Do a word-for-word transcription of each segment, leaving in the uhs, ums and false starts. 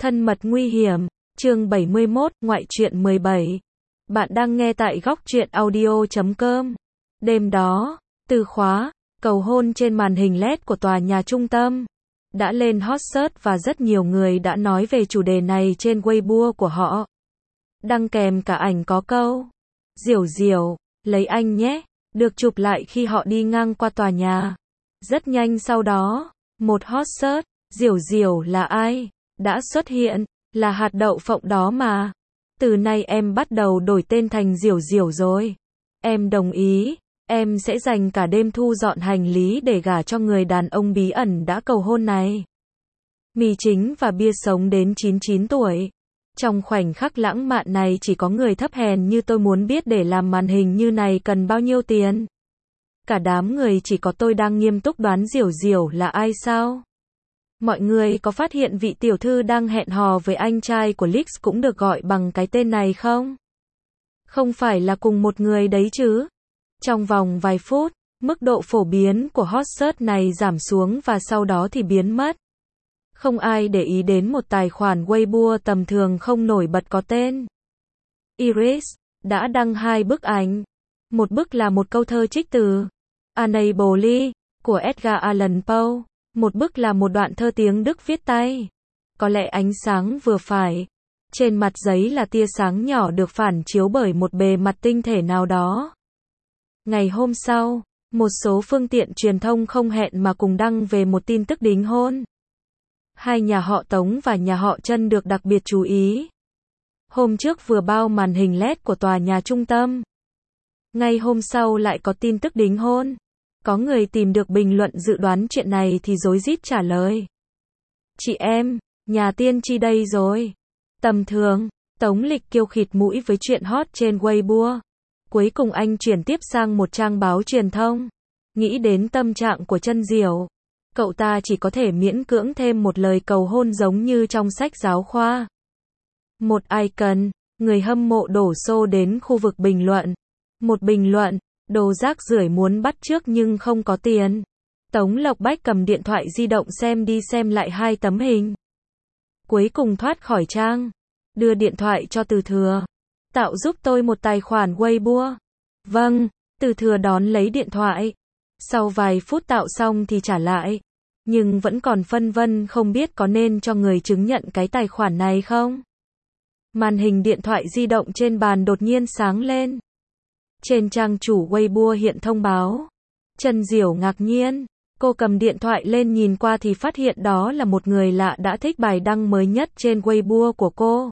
Thân mật nguy hiểm, chương bảy mươi mốt, ngoại truyện mười bảy. Bạn đang nghe tại góc truyện audio chấm com. Đêm đó, từ khóa, cầu hôn trên màn hình led của tòa nhà trung tâm đã lên hot search và rất nhiều người đã nói về chủ đề này trên Weibo của họ. Đăng kèm cả ảnh có câu "Diểu Diểu, lấy anh nhé", được chụp lại khi họ đi ngang qua tòa nhà. Rất nhanh sau đó, một hot search, "Diểu Diểu là ai?" đã xuất hiện, là hạt đậu phộng đó mà. Từ nay em bắt đầu đổi tên thành Diểu Diểu rồi. Em đồng ý, em sẽ dành cả đêm thu dọn hành lý để gả cho người đàn ông bí ẩn đã cầu hôn này. Mì chính và bia sống đến chín mươi chín tuổi. Trong khoảnh khắc lãng mạn này chỉ có người thấp hèn như tôi muốn biết để làm màn hình như này cần bao nhiêu tiền. Cả đám người chỉ có tôi đang nghiêm túc đoán Diểu Diểu là ai sao? Mọi người có phát hiện vị tiểu thư đang hẹn hò với anh trai của Lix cũng được gọi bằng cái tên này không? Không phải là cùng một người đấy chứ? Trong vòng vài phút, mức độ phổ biến của hot search này giảm xuống và sau đó thì biến mất. Không ai để ý đến một tài khoản Weibo tầm thường không nổi bật có tên Iris đã đăng hai bức ảnh. Một bức là một câu thơ trích từ Unable của Edgar Allan Poe. Một bức là một đoạn thơ tiếng Đức viết tay. Có lẽ ánh sáng vừa phải. Trên mặt giấy là tia sáng nhỏ được phản chiếu bởi một bề mặt tinh thể nào đó. Ngày hôm sau, một số phương tiện truyền thông không hẹn mà cùng đăng về một tin tức đính hôn. Hai nhà họ Tống và nhà họ Trân được đặc biệt chú ý. Hôm trước vừa bao màn hình led của tòa nhà trung tâm. Ngay hôm sau lại có tin tức đính hôn. Có người tìm được bình luận dự đoán chuyện này thì rối rít trả lời. Chị em, nhà tiên tri đây rồi. Tầm thường, Tống Lịch kiêu khịt mũi với chuyện hot trên Weibo. Cuối cùng anh chuyển tiếp sang một trang báo truyền thông. Nghĩ đến tâm trạng của Trân Diểu, cậu ta chỉ có thể miễn cưỡng thêm một lời cầu hôn giống như trong sách giáo khoa. Một icon, người hâm mộ đổ xô đến khu vực bình luận. Một bình luận, đồ rác rưởi muốn bắt chước nhưng không có tiền. Tống Lộc Bách cầm điện thoại di động xem đi xem lại hai tấm hình. Cuối cùng thoát khỏi trang. Đưa điện thoại cho Từ Thừa. Tạo giúp tôi một tài khoản Weibo. Vâng, Từ Thừa đón lấy điện thoại. Sau vài phút tạo xong thì trả lại. Nhưng vẫn còn phân vân không biết có nên cho người chứng nhận cái tài khoản này không. Màn hình điện thoại di động trên bàn đột nhiên sáng lên. Trên trang chủ Weibo hiện thông báo. Trân Diểu ngạc nhiên. Cô cầm điện thoại lên nhìn qua thì phát hiện đó là một người lạ đã thích bài đăng mới nhất trên Weibo của cô.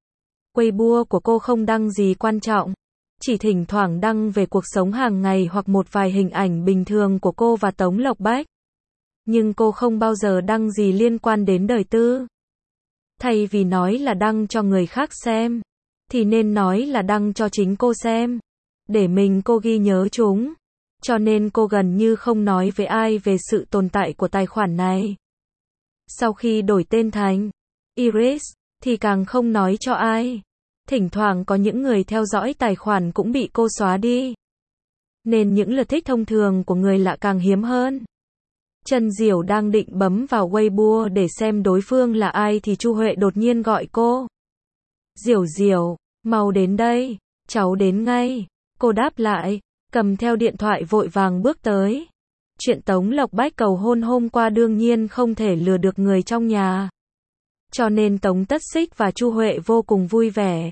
Weibo của cô không đăng gì quan trọng. Chỉ thỉnh thoảng đăng về cuộc sống hàng ngày hoặc một vài hình ảnh bình thường của cô và Tống Lộc Bách. Nhưng cô không bao giờ đăng gì liên quan đến đời tư. Thay vì nói là đăng cho người khác xem, thì nên nói là đăng cho chính cô xem. Để mình cô ghi nhớ chúng. Cho nên cô gần như không nói với ai về sự tồn tại của tài khoản này. Sau khi đổi tên thành Iris, thì càng không nói cho ai. Thỉnh thoảng có những người theo dõi tài khoản cũng bị cô xóa đi. Nên những lượt thích thông thường của người lạ càng hiếm hơn. Trân Diểu đang định bấm vào Weibo để xem đối phương là ai thì Chu Huệ đột nhiên gọi cô. Diểu Diểu, mau đến đây, cháu đến ngay. Cô đáp lại, cầm theo điện thoại vội vàng bước tới. Chuyện Tống Lộc Bách cầu hôn hôm qua đương nhiên không thể lừa được người trong nhà. Cho nên Tống Tất Xích và Chu Huệ vô cùng vui vẻ.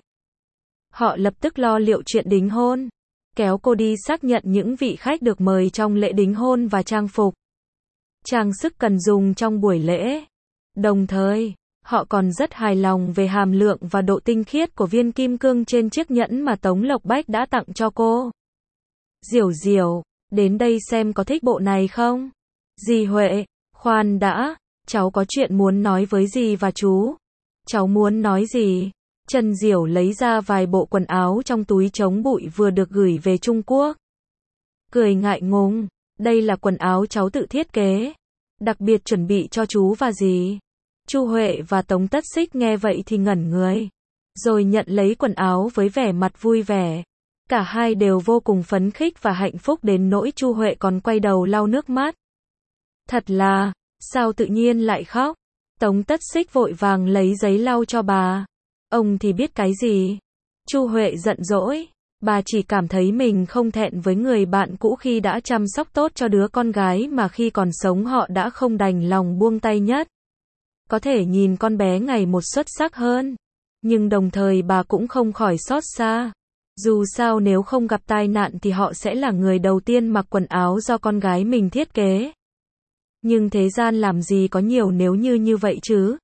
Họ lập tức lo liệu chuyện đính hôn. Kéo cô đi xác nhận những vị khách được mời trong lễ đính hôn và trang phục. Trang sức cần dùng trong buổi lễ. Đồng thời, họ còn rất hài lòng về hàm lượng và độ tinh khiết của viên kim cương trên chiếc nhẫn mà Tống Lộc Bách đã tặng cho cô. Diểu Diểu, đến đây xem có thích bộ này không? Dì Huệ, khoan đã, cháu có chuyện muốn nói với dì và chú. Cháu muốn nói gì? Trân Diểu lấy ra vài bộ quần áo trong túi chống bụi vừa được gửi về Trung Quốc. Cười ngại ngùng, đây là quần áo cháu tự thiết kế. Đặc biệt chuẩn bị cho chú và dì. Chu Huệ và Tống Tất Xích nghe vậy thì ngẩn người. Rồi nhận lấy quần áo với vẻ mặt vui vẻ. Cả hai đều vô cùng phấn khích và hạnh phúc đến nỗi Chu Huệ còn quay đầu lau nước mắt. Thật là, sao tự nhiên lại khóc? Tống Tất Xích vội vàng lấy giấy lau cho bà. Ông thì biết cái gì? Chu Huệ giận dỗi. Bà chỉ cảm thấy mình không thẹn với người bạn cũ khi đã chăm sóc tốt cho đứa con gái mà khi còn sống họ đã không đành lòng buông tay nhất. Có thể nhìn con bé ngày một xuất sắc hơn. Nhưng đồng thời bà cũng không khỏi xót xa. Dù sao nếu không gặp tai nạn thì họ sẽ là người đầu tiên mặc quần áo do con gái mình thiết kế. Nhưng thế gian làm gì có nhiều nếu như như vậy chứ.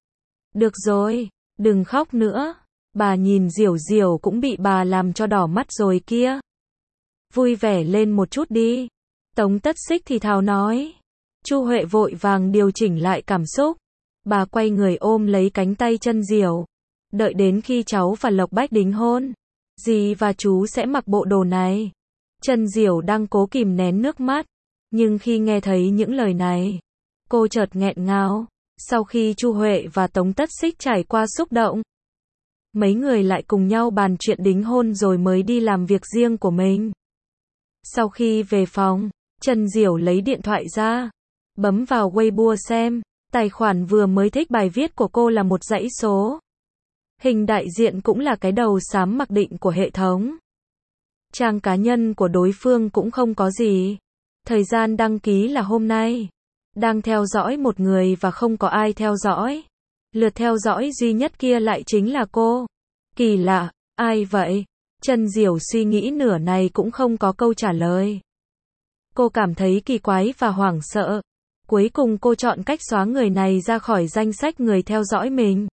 Được rồi, đừng khóc nữa. Bà nhìn Diểu Diểu cũng bị bà làm cho đỏ mắt rồi kia. Vui vẻ lên một chút đi. Tống Tất Xích thì thào nói. Chu Huệ vội vàng điều chỉnh lại cảm xúc. Bà quay người ôm lấy cánh tay chân Diểu. Đợi đến khi cháu và Lộc Bách đính hôn, dì và chú sẽ mặc bộ đồ này. Chân Diểu đang cố kìm nén nước mắt. Nhưng khi nghe thấy những lời này, cô chợt nghẹn ngào. Sau khi Chu Huệ và Tống Tất Xích trải qua xúc động, mấy người lại cùng nhau bàn chuyện đính hôn rồi mới đi làm việc riêng của mình. Sau khi về phòng, Chân Diểu lấy điện thoại ra, bấm vào Weibo xem, tài khoản vừa mới thích bài viết của cô là một dãy số. Hình đại diện cũng là cái đầu xám mặc định của hệ thống. Trang cá nhân của đối phương cũng không có gì. Thời gian đăng ký là hôm nay. Đang theo dõi một người và không có ai theo dõi. Lượt theo dõi duy nhất kia lại chính là cô. Kỳ lạ, ai vậy? Chân Diểu suy nghĩ nửa này cũng không có câu trả lời. Cô cảm thấy kỳ quái và hoảng sợ. Cuối cùng cô chọn cách xóa người này ra khỏi danh sách người theo dõi mình.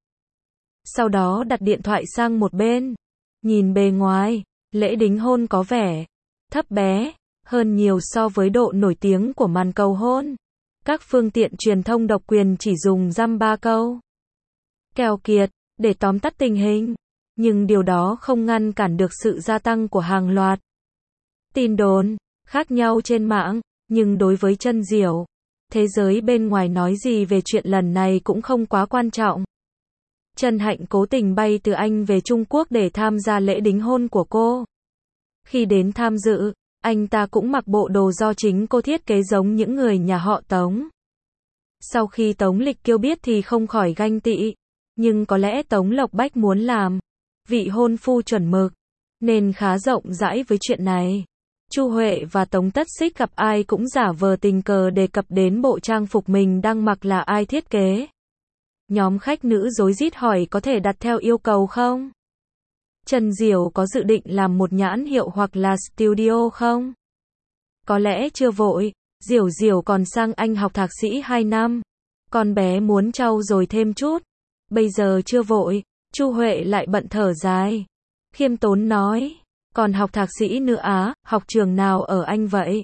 Sau đó đặt điện thoại sang một bên. Nhìn bề ngoài, lễ đính hôn có vẻ thấp bé hơn nhiều so với độ nổi tiếng của màn cầu hôn. Các phương tiện truyền thông độc quyền chỉ dùng dăm ba câu keo kiệt để tóm tắt tình hình, nhưng điều đó không ngăn cản được sự gia tăng của hàng loạt tin đồn khác nhau trên mạng. Nhưng đối với Chân Diểu, thế giới bên ngoài nói gì về chuyện lần này cũng không quá quan trọng. Trần Hạnh cố tình bay từ Anh về Trung Quốc để tham gia lễ đính hôn của cô. Khi đến tham dự, anh ta cũng mặc bộ đồ do chính cô thiết kế giống những người nhà họ Tống. Sau khi Tống Lịch Kiêu biết thì không khỏi ganh tị. Nhưng có lẽ Tống Lộc Bách muốn làm vị hôn phu chuẩn mực, nên khá rộng rãi với chuyện này. Chu Huệ và Tống Tất Xích gặp ai cũng giả vờ tình cờ đề cập đến bộ trang phục mình đang mặc là ai thiết kế. Nhóm khách nữ rối rít hỏi có thể đặt theo yêu cầu không? Chân Diểu có dự định làm một nhãn hiệu hoặc là studio không? Có lẽ chưa vội, Diểu Diểu còn sang Anh học thạc sĩ hai năm. Con bé muốn trau dồi thêm chút. Bây giờ chưa vội. Chu Huệ lại bận thở dài. Khiêm tốn nói. Còn học thạc sĩ nữa á, học trường nào ở Anh vậy?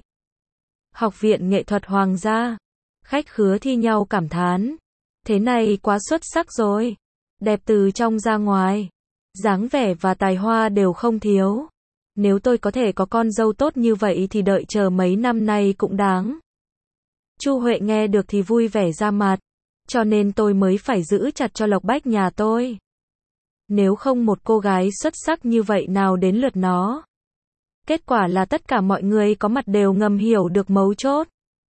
Học viện nghệ thuật Hoàng gia. Khách khứa thi nhau cảm thán. Thế này quá xuất sắc rồi. Đẹp từ trong ra ngoài. Dáng vẻ và tài hoa đều không thiếu. Nếu tôi có thể có con dâu tốt như vậy thì đợi chờ mấy năm nay cũng đáng. Chu Huệ nghe được thì vui vẻ ra mặt. Cho nên tôi mới phải giữ chặt cho Lộc Bách nhà tôi. Nếu không một cô gái xuất sắc như vậy nào đến lượt nó. Kết quả là tất cả mọi người có mặt đều ngầm hiểu được mấu chốt.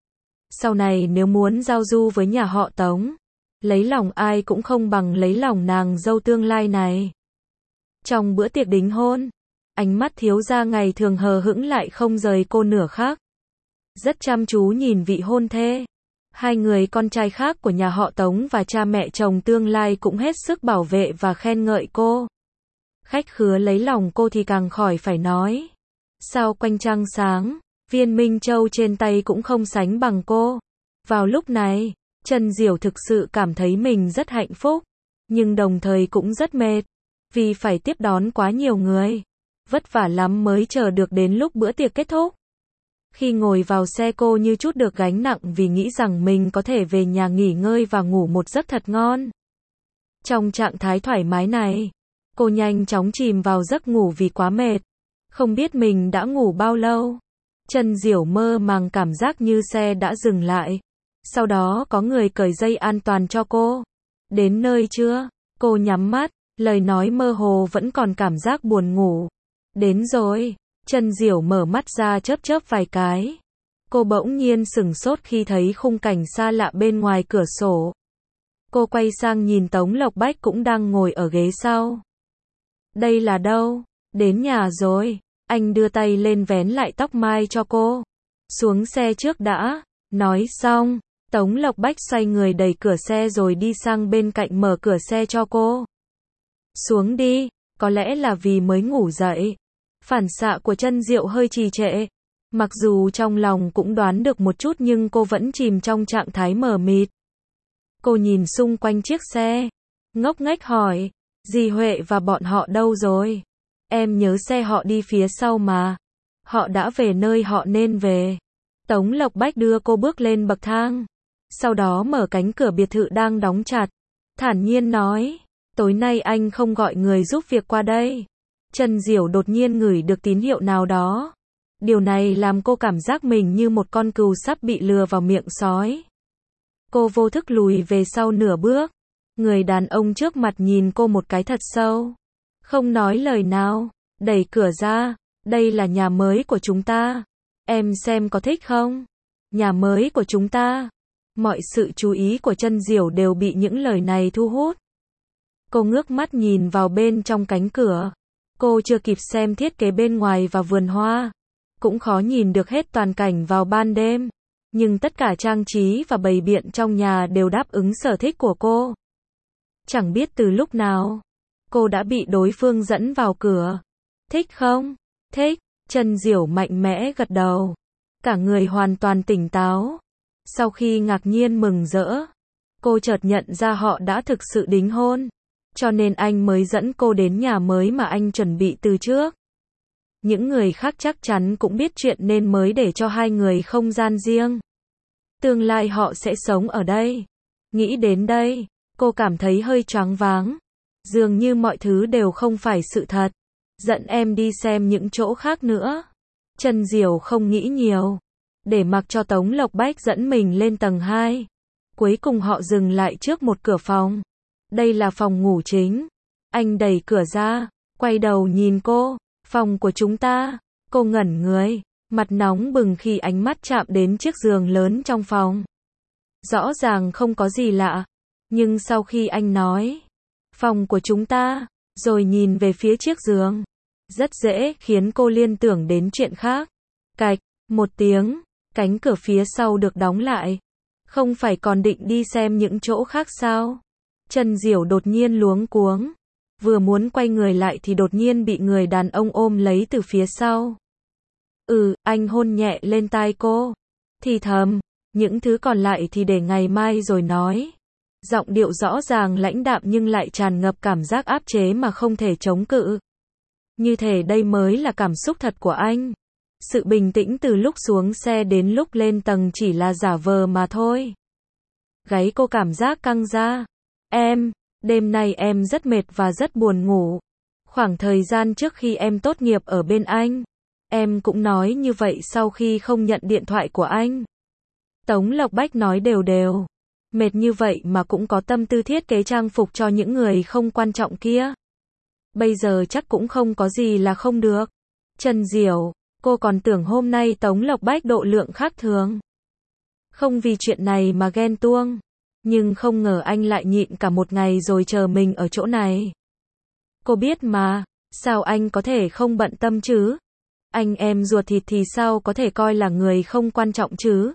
Sau này nếu muốn giao du với nhà họ Tống, lấy lòng ai cũng không bằng lấy lòng nàng dâu tương lai này. Trong bữa tiệc đính hôn, ánh mắt thiếu gia ngày thường hờ hững lại không rời cô nửa khắc. Rất chăm chú nhìn vị hôn thê. Hai người con trai khác của nhà họ Tống và cha mẹ chồng tương lai cũng hết sức bảo vệ và khen ngợi cô. Khách khứa lấy lòng cô thì càng khỏi phải nói. Sao quanh trăng sáng, viên Minh Châu trên tay cũng không sánh bằng cô. Vào lúc này, Chân Diểu thực sự cảm thấy mình rất hạnh phúc, nhưng đồng thời cũng rất mệt, vì phải tiếp đón quá nhiều người. Vất vả lắm mới chờ được đến lúc bữa tiệc kết thúc. Khi ngồi vào xe cô như chút được gánh nặng vì nghĩ rằng mình có thể về nhà nghỉ ngơi và ngủ một giấc thật ngon. Trong trạng thái thoải mái này, cô nhanh chóng chìm vào giấc ngủ vì quá mệt. Không biết mình đã ngủ bao lâu. Chân Diểu mơ màng cảm giác như xe đã dừng lại. Sau đó có người cởi dây an toàn cho cô. Đến nơi chưa? Cô nhắm mắt, lời nói mơ hồ vẫn còn cảm giác buồn ngủ. Đến rồi. Chân Diểu mở mắt ra chớp chớp vài cái. Cô bỗng nhiên sửng sốt khi thấy khung cảnh xa lạ bên ngoài cửa sổ. Cô quay sang nhìn Tống Lộc Bách cũng đang ngồi ở ghế sau. Đây là đâu? Đến nhà rồi. Anh đưa tay lên vén lại tóc mai cho cô. Xuống xe trước đã. Nói xong, Tống Lộc Bách xoay người đẩy cửa xe rồi đi sang bên cạnh mở cửa xe cho cô. Xuống đi, có lẽ là vì mới ngủ dậy. Phản xạ của Chân Diệu hơi trì trệ. Mặc dù trong lòng cũng đoán được một chút nhưng cô vẫn chìm trong trạng thái mờ mịt. Cô nhìn xung quanh chiếc xe, ngốc nghếch hỏi, dì Huệ và bọn họ đâu rồi? Em nhớ xe họ đi phía sau mà. Họ đã về nơi họ nên về. Tống Lộc Bách đưa cô bước lên bậc thang. Sau đó mở cánh cửa biệt thự đang đóng chặt. Thản nhiên nói, tối nay anh không gọi người giúp việc qua đây. Trần Diểu đột nhiên ngửi được tín hiệu nào đó. Điều này làm cô cảm giác mình như một con cừu sắp bị lừa vào miệng sói. Cô vô thức lùi về sau nửa bước. Người đàn ông trước mặt nhìn cô một cái thật sâu. Không nói lời nào, đẩy cửa ra. Đây là nhà mới của chúng ta. Em xem có thích không? Nhà mới của chúng ta. Mọi sự chú ý của Chân Diểu đều bị những lời này thu hút. Cô ngước mắt nhìn vào bên trong cánh cửa. Cô chưa kịp xem thiết kế bên ngoài và vườn hoa. Cũng khó nhìn được hết toàn cảnh vào ban đêm. Nhưng tất cả trang trí và bày biện trong nhà đều đáp ứng sở thích của cô. Chẳng biết từ lúc nào, cô đã bị đối phương dẫn vào cửa. Thích không? Thích. Chân Diểu mạnh mẽ gật đầu. Cả người hoàn toàn tỉnh táo. Sau khi ngạc nhiên mừng rỡ, cô chợt nhận ra họ đã thực sự đính hôn. Cho nên anh mới dẫn cô đến nhà mới mà anh chuẩn bị từ trước. Những người khác chắc chắn cũng biết chuyện nên mới để cho hai người không gian riêng. Tương lai họ sẽ sống ở đây. Nghĩ đến đây, cô cảm thấy hơi choáng váng. Dường như mọi thứ đều không phải sự thật. Dẫn em đi xem những chỗ khác nữa. Chân Diểu không nghĩ nhiều. Để mặc cho Tống Lộc Bách dẫn mình lên tầng hai. Cuối cùng họ dừng lại trước một cửa phòng. Đây là phòng ngủ chính. Anh đẩy cửa ra, quay đầu nhìn cô. Phòng của chúng ta. Cô ngẩn người, mặt nóng bừng khi ánh mắt chạm đến chiếc giường lớn trong phòng. Rõ ràng không có gì lạ. Nhưng sau khi anh nói, phòng của chúng ta, rồi nhìn về phía chiếc giường, rất dễ khiến cô liên tưởng đến chuyện khác. Cạch, một tiếng, cánh cửa phía sau được đóng lại. Không phải còn định đi xem những chỗ khác sao? Chân Diểu đột nhiên luống cuống. Vừa muốn quay người lại thì đột nhiên bị người đàn ông ôm lấy từ phía sau. Ừ, anh hôn nhẹ lên tai cô. Thì thầm, những thứ còn lại thì để ngày mai rồi nói. Giọng điệu rõ ràng lãnh đạm nhưng lại tràn ngập cảm giác áp chế mà không thể chống cự. Như thể đây mới là cảm xúc thật của anh. Sự bình tĩnh từ lúc xuống xe đến lúc lên tầng chỉ là giả vờ mà thôi. Gáy cô cảm giác căng ra. Em, đêm nay em rất mệt và rất buồn ngủ. Khoảng thời gian trước khi em tốt nghiệp ở bên anh, em cũng nói như vậy sau khi không nhận điện thoại của anh. Tống Lộc Bách nói đều đều. Mệt như vậy mà cũng có tâm tư thiết kế trang phục cho những người không quan trọng kia. Bây giờ chắc cũng không có gì là không được. Chân Diểu, cô còn tưởng hôm nay Tống Lộc Bách độ lượng khác thường. Không vì chuyện này mà ghen tuông. Nhưng không ngờ anh lại nhịn cả một ngày rồi chờ mình ở chỗ này. Cô biết mà, sao anh có thể không bận tâm chứ? Anh em ruột thịt thì sao có thể coi là người không quan trọng chứ?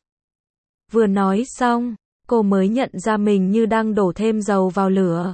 Vừa nói xong, cô mới nhận ra mình như đang đổ thêm dầu vào lửa.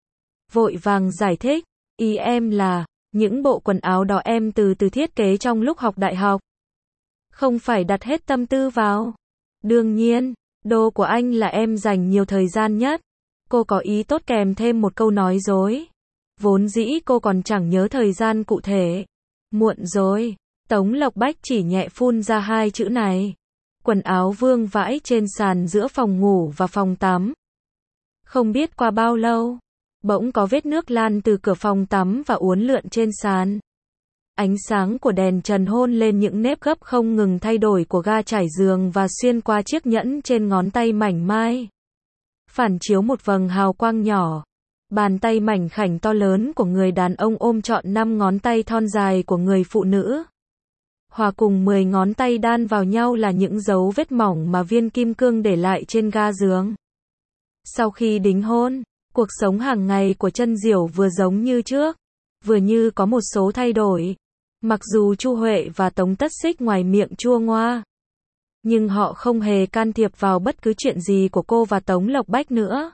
Vội vàng giải thích, ý em là, những bộ quần áo đó em từ từ thiết kế trong lúc học đại học. Không phải đặt hết tâm tư vào. Đương nhiên, đồ của anh là em dành nhiều thời gian nhất. Cô có ý tốt kèm thêm một câu nói dối. Vốn dĩ cô còn chẳng nhớ thời gian cụ thể. Muộn rồi. Tống Lộc Bách chỉ nhẹ phun ra hai chữ này. Quần áo vương vãi trên sàn giữa phòng ngủ và phòng tắm. Không biết qua bao lâu, bỗng có vết nước lan từ cửa phòng tắm và uốn lượn trên sàn. Ánh sáng của đèn trần hôn lên những nếp gấp không ngừng thay đổi của ga trải giường và xuyên qua chiếc nhẫn trên ngón tay mảnh mai. Phản chiếu một vầng hào quang nhỏ. Bàn tay mảnh khảnh to lớn của người đàn ông ôm trọn năm ngón tay thon dài của người phụ nữ. Hòa cùng mười ngón tay đan vào nhau là những dấu vết mỏng mà viên kim cương để lại trên ga giường. Sau khi đính hôn, cuộc sống hàng ngày của Chân Diểu vừa giống như trước, vừa như có một số thay đổi. Mặc dù Chu Huệ và Tống Tất Xích ngoài miệng chua ngoa, nhưng họ không hề can thiệp vào bất cứ chuyện gì của cô và Tống Lộc Bách nữa.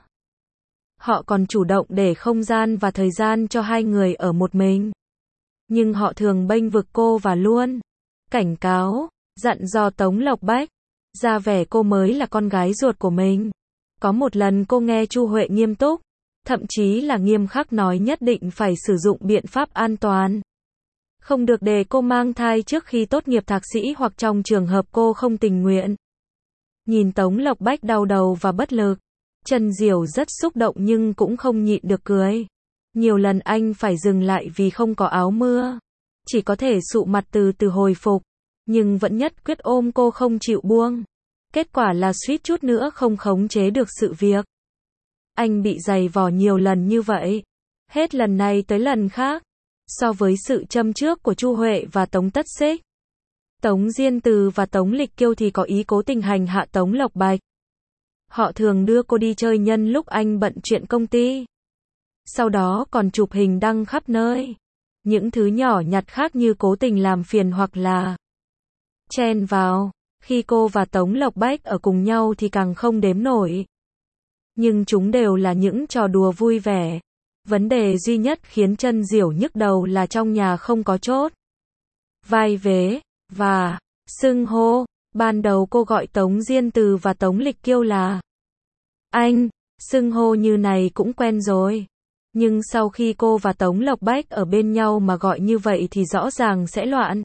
Họ còn chủ động để không gian và thời gian cho hai người ở một mình. Nhưng họ thường bênh vực cô và luôn cảnh cáo, dặn dò Tống Lộc Bách, ra vẻ cô mới là con gái ruột của mình. Có một lần cô nghe Chu Huệ nghiêm túc, thậm chí là nghiêm khắc nói nhất định phải sử dụng biện pháp an toàn. Không được để cô mang thai trước khi tốt nghiệp thạc sĩ hoặc trong trường hợp cô không tình nguyện. Nhìn Tống Lộc Bách đau đầu và bất lực, Chân Diểu rất xúc động nhưng cũng không nhịn được cười. Nhiều lần anh phải dừng lại vì không có áo mưa. Chỉ có thể sụ mặt từ từ hồi phục, nhưng vẫn nhất quyết ôm cô không chịu buông. Kết quả là suýt chút nữa không khống chế được sự việc. Anh bị giày vò nhiều lần như vậy, hết lần này tới lần khác. So với sự châm chước của Chu Huệ và Tống Tất Xích, Tống Diên Từ và Tống Lịch Kiêu thì có ý cố tình hành hạ Tống Lộc Bạch. Họ thường đưa cô đi chơi nhân lúc anh bận chuyện công ty. Sau đó còn chụp hình đăng khắp nơi. Những thứ nhỏ nhặt khác như cố tình làm phiền hoặc là chen vào. Khi cô và Tống Lộc Bách ở cùng nhau thì càng không đếm nổi. Nhưng chúng đều là những trò đùa vui vẻ. Vấn đề duy nhất khiến Chân Diểu nhức đầu là trong nhà không có chốt vai vế và xưng hô. Ban đầu cô gọi Tống Diên Từ và Tống Lịch Kiêu là anh, xưng hô như này cũng quen rồi. Nhưng sau khi cô và Tống Lộc Bách ở bên nhau mà gọi như vậy thì rõ ràng sẽ loạn.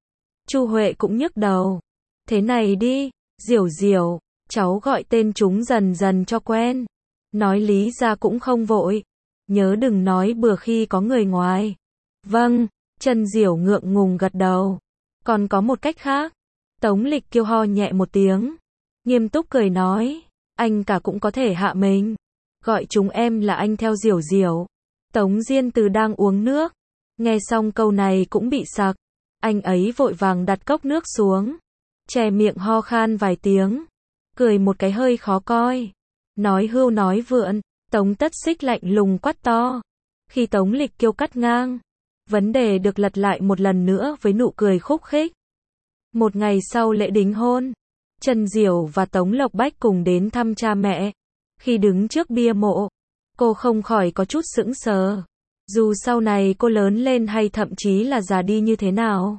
Chu Huệ cũng nhức đầu. Thế này đi, Diểu Diểu, cháu gọi tên chúng dần dần cho quen. Nói lý ra cũng không vội. Nhớ đừng nói bừa khi có người ngoài. Vâng, Chân Diểu ngượng ngùng gật đầu. Còn có một cách khác. Tống Lịch Kiêu ho nhẹ một tiếng. Nghiêm túc cười nói. Anh cả cũng có thể hạ mình. Gọi chúng em là anh theo Diểu Diểu. Tống Diên Từ đang uống nước. Nghe xong câu này cũng bị sặc. Anh ấy vội vàng đặt cốc nước xuống. Che miệng ho khan vài tiếng. Cười một cái hơi khó coi. Nói hưu nói vượn. Tống Tất Xích lạnh lùng quát to. Khi Tống Lịch Kiêu cắt ngang, vấn đề được lật lại một lần nữa với nụ cười khúc khích. Một ngày sau lễ đính hôn, Chân Diểu và Tống Lộc Bách cùng đến thăm cha mẹ. Khi đứng trước bia mộ, cô không khỏi có chút sững sờ. Dù sau này cô lớn lên hay thậm chí là già đi như thế nào,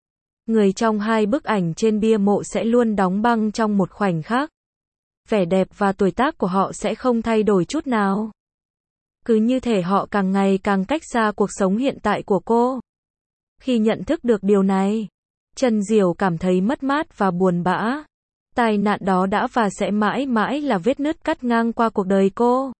người trong hai bức ảnh trên bia mộ sẽ luôn đóng băng trong một khoảnh khắc. Vẻ đẹp và tuổi tác của họ sẽ không thay đổi chút nào. Cứ như thể họ càng ngày càng cách xa cuộc sống hiện tại của cô. Khi nhận thức được điều này, Chân Diểu cảm thấy mất mát và buồn bã. Tai nạn đó đã và sẽ mãi mãi là vết nứt cắt ngang qua cuộc đời cô.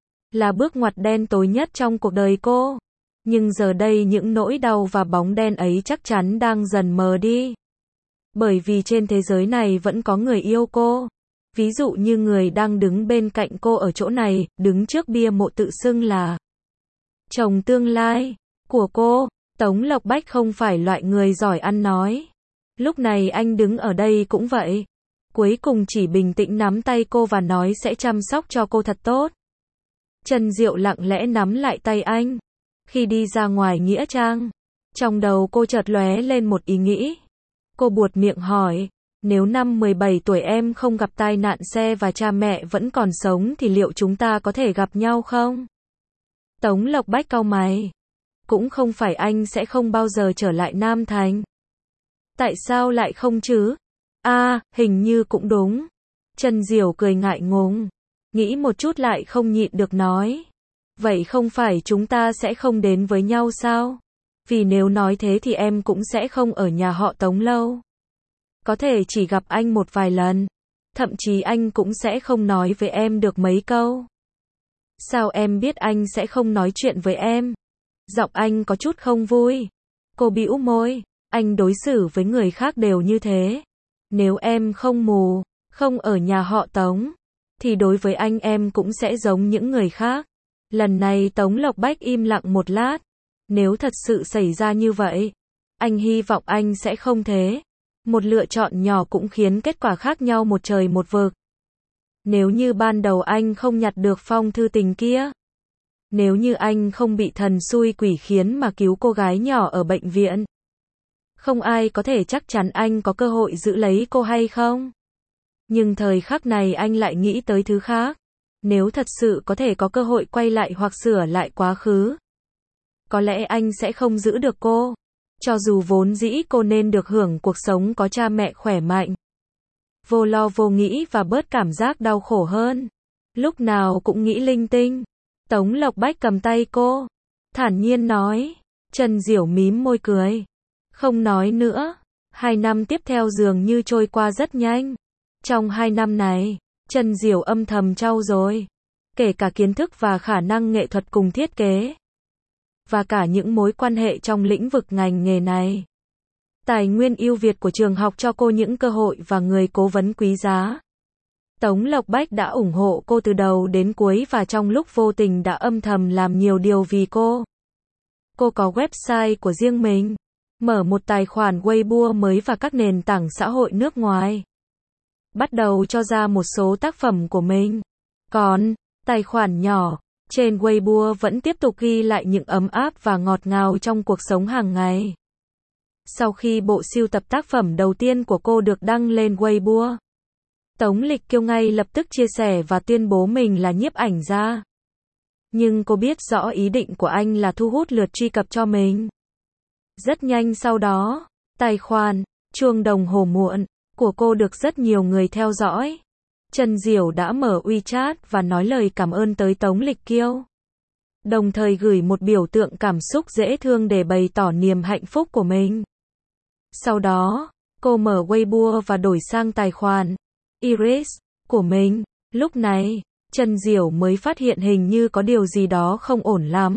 Là bước ngoặt đen tối nhất trong cuộc đời cô. Nhưng giờ đây những nỗi đau và bóng đen ấy chắc chắn đang dần mờ đi. Bởi vì trên thế giới này vẫn có người yêu cô. Ví dụ như người đang đứng bên cạnh cô ở chỗ này, đứng trước bia mộ tự xưng là chồng tương lai của cô. Tống Lộc Bách không phải loại người giỏi ăn nói. Lúc này anh đứng ở đây cũng vậy. Cuối cùng chỉ bình tĩnh nắm tay cô và nói sẽ chăm sóc cho cô thật tốt. Chân Diệu lặng lẽ nắm lại tay anh. Khi đi ra ngoài nghĩa trang, trong đầu cô chợt lóe lên một ý nghĩ. Cô buột miệng hỏi, nếu năm mười bảy tuổi em không gặp tai nạn xe và cha mẹ vẫn còn sống thì liệu chúng ta có thể gặp nhau không? Tống Lộc Bách cau mày. Cũng không phải anh sẽ không bao giờ trở lại Nam Thành. Tại sao lại không chứ? À, hình như cũng đúng. Chân Diểu cười ngại ngùng. Nghĩ một chút lại không nhịn được nói. Vậy không phải chúng ta sẽ không đến với nhau sao? Vì nếu nói thế thì em cũng sẽ không ở nhà họ Tống lâu. Có thể chỉ gặp anh một vài lần. Thậm chí anh cũng sẽ không nói với em được mấy câu. Sao em biết anh sẽ không nói chuyện với em? Giọng anh có chút không vui. Cô bĩu môi. Anh đối xử với người khác đều như thế. Nếu em không mù, không ở nhà họ Tống, thì đối với anh em cũng sẽ giống những người khác. Lần này Tống Lộc Bách im lặng một lát. Nếu thật sự xảy ra như vậy, anh hy vọng anh sẽ không thế. Một lựa chọn nhỏ cũng khiến kết quả khác nhau một trời một vực. Nếu như ban đầu anh không nhặt được phong thư tình kia. Nếu như anh không bị thần xui quỷ khiến mà cứu cô gái nhỏ ở bệnh viện. Không ai có thể chắc chắn anh có cơ hội giữ lấy cô hay không. Nhưng thời khắc này anh lại nghĩ tới thứ khác. Nếu thật sự có thể có cơ hội quay lại hoặc sửa lại quá khứ. Có lẽ anh sẽ không giữ được cô. Cho dù vốn dĩ cô nên được hưởng cuộc sống có cha mẹ khỏe mạnh. Vô lo vô nghĩ và bớt cảm giác đau khổ hơn. Lúc nào cũng nghĩ linh tinh. Tống Lộc Bách cầm tay cô. Thản nhiên nói. Trần Diểu mím môi cười. Không nói nữa. Hai năm tiếp theo dường như trôi qua rất nhanh. Trong hai năm này, Trần Diểu âm thầm trau dồi. Kể cả kiến thức và khả năng nghệ thuật cùng thiết kế. Và cả những mối quan hệ trong lĩnh vực ngành nghề này. Tài nguyên ưu việt của trường học cho cô những cơ hội và người cố vấn quý giá. Tống Lộc Bách đã ủng hộ cô từ đầu đến cuối và trong lúc vô tình đã âm thầm làm nhiều điều vì cô. Cô có website của riêng mình, mở một tài khoản Weibo mới và các nền tảng xã hội nước ngoài. Bắt đầu cho ra một số tác phẩm của mình. Còn, tài khoản nhỏ, trên Weibo vẫn tiếp tục ghi lại những ấm áp và ngọt ngào trong cuộc sống hàng ngày. Sau khi bộ sưu tập tác phẩm đầu tiên của cô được đăng lên Weibo, Tống Lịch Kiêu ngay lập tức chia sẻ và tuyên bố mình là nhiếp ảnh gia. Nhưng cô biết rõ ý định của anh là thu hút lượt truy cập cho mình. Rất nhanh sau đó, tài khoản, chuông đồng hồ muộn, của cô được rất nhiều người theo dõi. Trần Diểu đã mở WeChat và nói lời cảm ơn tới Tống Lịch Kiêu. Đồng thời gửi một biểu tượng cảm xúc dễ thương để bày tỏ niềm hạnh phúc của mình. Sau đó, cô mở Weibo và đổi sang tài khoản Iris của mình. Lúc này, Trần Diểu mới phát hiện hình như có điều gì đó không ổn lắm.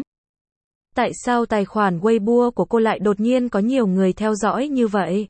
Tại sao tài khoản Weibo của cô lại đột nhiên có nhiều người theo dõi như vậy?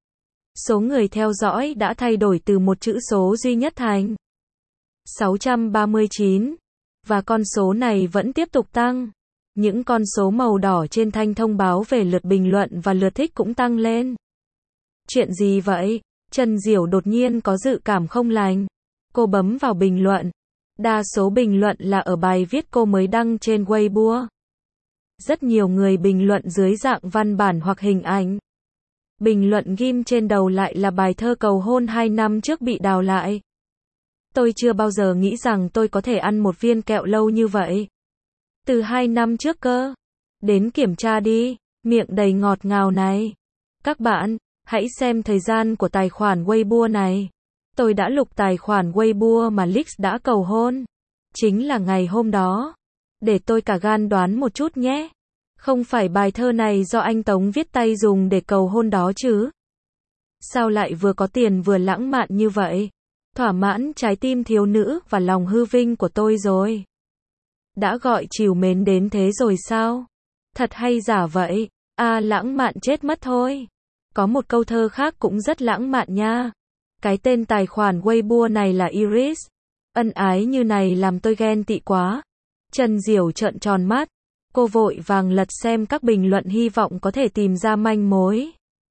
Số người theo dõi đã thay đổi từ một chữ số duy nhất thành sáu trăm ba mươi chín. Và con số này vẫn tiếp tục tăng. Những con số màu đỏ trên thanh thông báo về lượt bình luận và lượt thích cũng tăng lên. Chuyện gì vậy? Trần Diểu đột nhiên có dự cảm không lành. Cô bấm vào bình luận. Đa số bình luận là ở bài viết cô mới đăng trên Weibo. Rất nhiều người bình luận dưới dạng văn bản hoặc hình ảnh. Bình luận ghim trên đầu lại là bài thơ cầu hôn hai năm trước bị đào lại. Tôi chưa bao giờ nghĩ rằng tôi có thể ăn một viên kẹo lâu như vậy. Từ hai năm trước cơ. Đến kiểm tra đi, miệng đầy ngọt ngào này. Các bạn, hãy xem thời gian của tài khoản Weibo này. Tôi đã lục tài khoản Weibo mà Lix đã cầu hôn. Chính là ngày hôm đó. Để tôi cả gan đoán một chút nhé. Không phải bài thơ này do anh Tống viết tay dùng để cầu hôn đó chứ? Sao lại vừa có tiền vừa lãng mạn như vậy? Thỏa mãn trái tim thiếu nữ và lòng hư vinh của tôi rồi. Đã gọi trìu mến đến thế rồi sao? Thật hay giả vậy? À, lãng mạn chết mất thôi. Có một câu thơ khác cũng rất lãng mạn nha. Cái tên tài khoản Weibo này là Iris. Ân ái như này làm tôi ghen tị quá. Trần Diểu trợn tròn mắt. Cô vội vàng lật xem các bình luận hy vọng có thể tìm ra manh mối.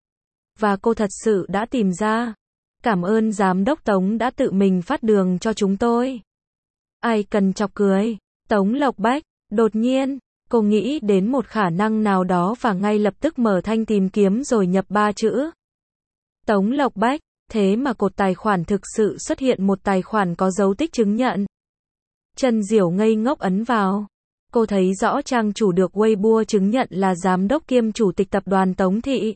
Và cô thật sự đã tìm ra. Cảm ơn giám đốc Tống đã tự mình phát đường cho chúng tôi. Ai cần chọc cười. Tống Lộc Bách. Đột nhiên, cô nghĩ đến một khả năng nào đó và ngay lập tức mở thanh tìm kiếm rồi nhập ba chữ. Tống Lộc Bách. Thế mà cột tài khoản thực sự xuất hiện một tài khoản có dấu tích chứng nhận. Trần Diểu ngây ngốc ấn vào. Cô thấy rõ trang chủ được Weibo chứng nhận là giám đốc kiêm chủ tịch tập đoàn Tống Thị.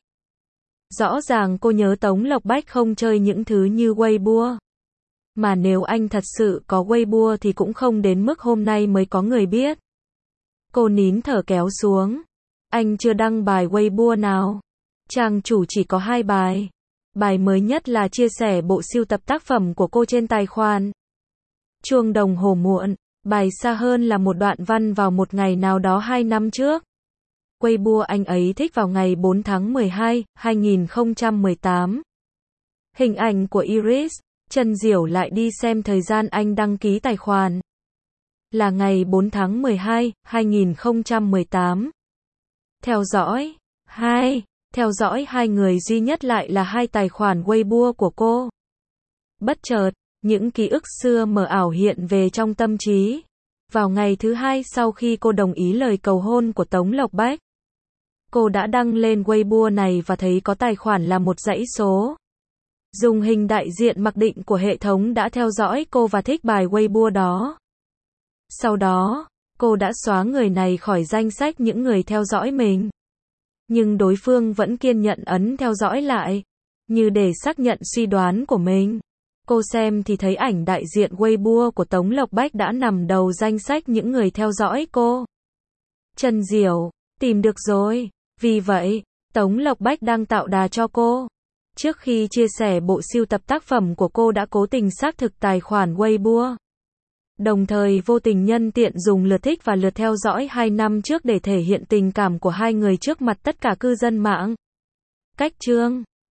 Rõ ràng cô nhớ Tống Lộc Bách không chơi những thứ như Weibo. Mà nếu anh thật sự có Weibo thì cũng không đến mức hôm nay mới có người biết. Cô nín thở kéo xuống. Anh chưa đăng bài Weibo nào. Trang chủ chỉ có hai bài. Bài mới nhất là chia sẻ bộ sưu tập tác phẩm của cô trên tài khoản chuông đồng hồ muộn. Bài xa hơn là một đoạn văn vào một ngày nào đó hai năm trước. Weibo anh ấy thích vào ngày bốn tháng mười hai, hai nghìn không trăm mười tám. Hình ảnh của Iris. Trần Diểu lại đi xem thời gian anh đăng ký tài khoản. Là ngày bốn tháng mười hai, hai nghìn không trăm mười tám. Theo dõi. hai. Theo dõi hai người duy nhất lại là hai tài khoản Weibo của cô. Bất chợt, những ký ức xưa mờ ảo hiện về trong tâm trí. Vào ngày thứ hai sau khi cô đồng ý lời cầu hôn của Tống Lộc Bách, cô đã đăng lên Weibo này và thấy có tài khoản là một dãy số. Dùng hình đại diện mặc định của hệ thống đã theo dõi cô và thích bài Weibo đó. Sau đó, cô đã xóa người này khỏi danh sách những người theo dõi mình. Nhưng đối phương vẫn kiên nhẫn ấn theo dõi lại, như để xác nhận suy đoán của mình. Cô xem thì thấy ảnh đại diện Weibo của Tống Lộc Bách đã nằm đầu danh sách những người theo dõi cô. Trần Diểu, tìm được rồi. Vì vậy, Tống Lộc Bách đang tạo đà cho cô. Trước khi chia sẻ bộ sưu tập tác phẩm của cô đã cố tình xác thực tài khoản Weibo. Đồng thời vô tình nhân tiện dùng lượt thích và lượt theo dõi hai năm trước để thể hiện tình cảm của hai người trước mặt tất cả cư dân mạng. Cách chương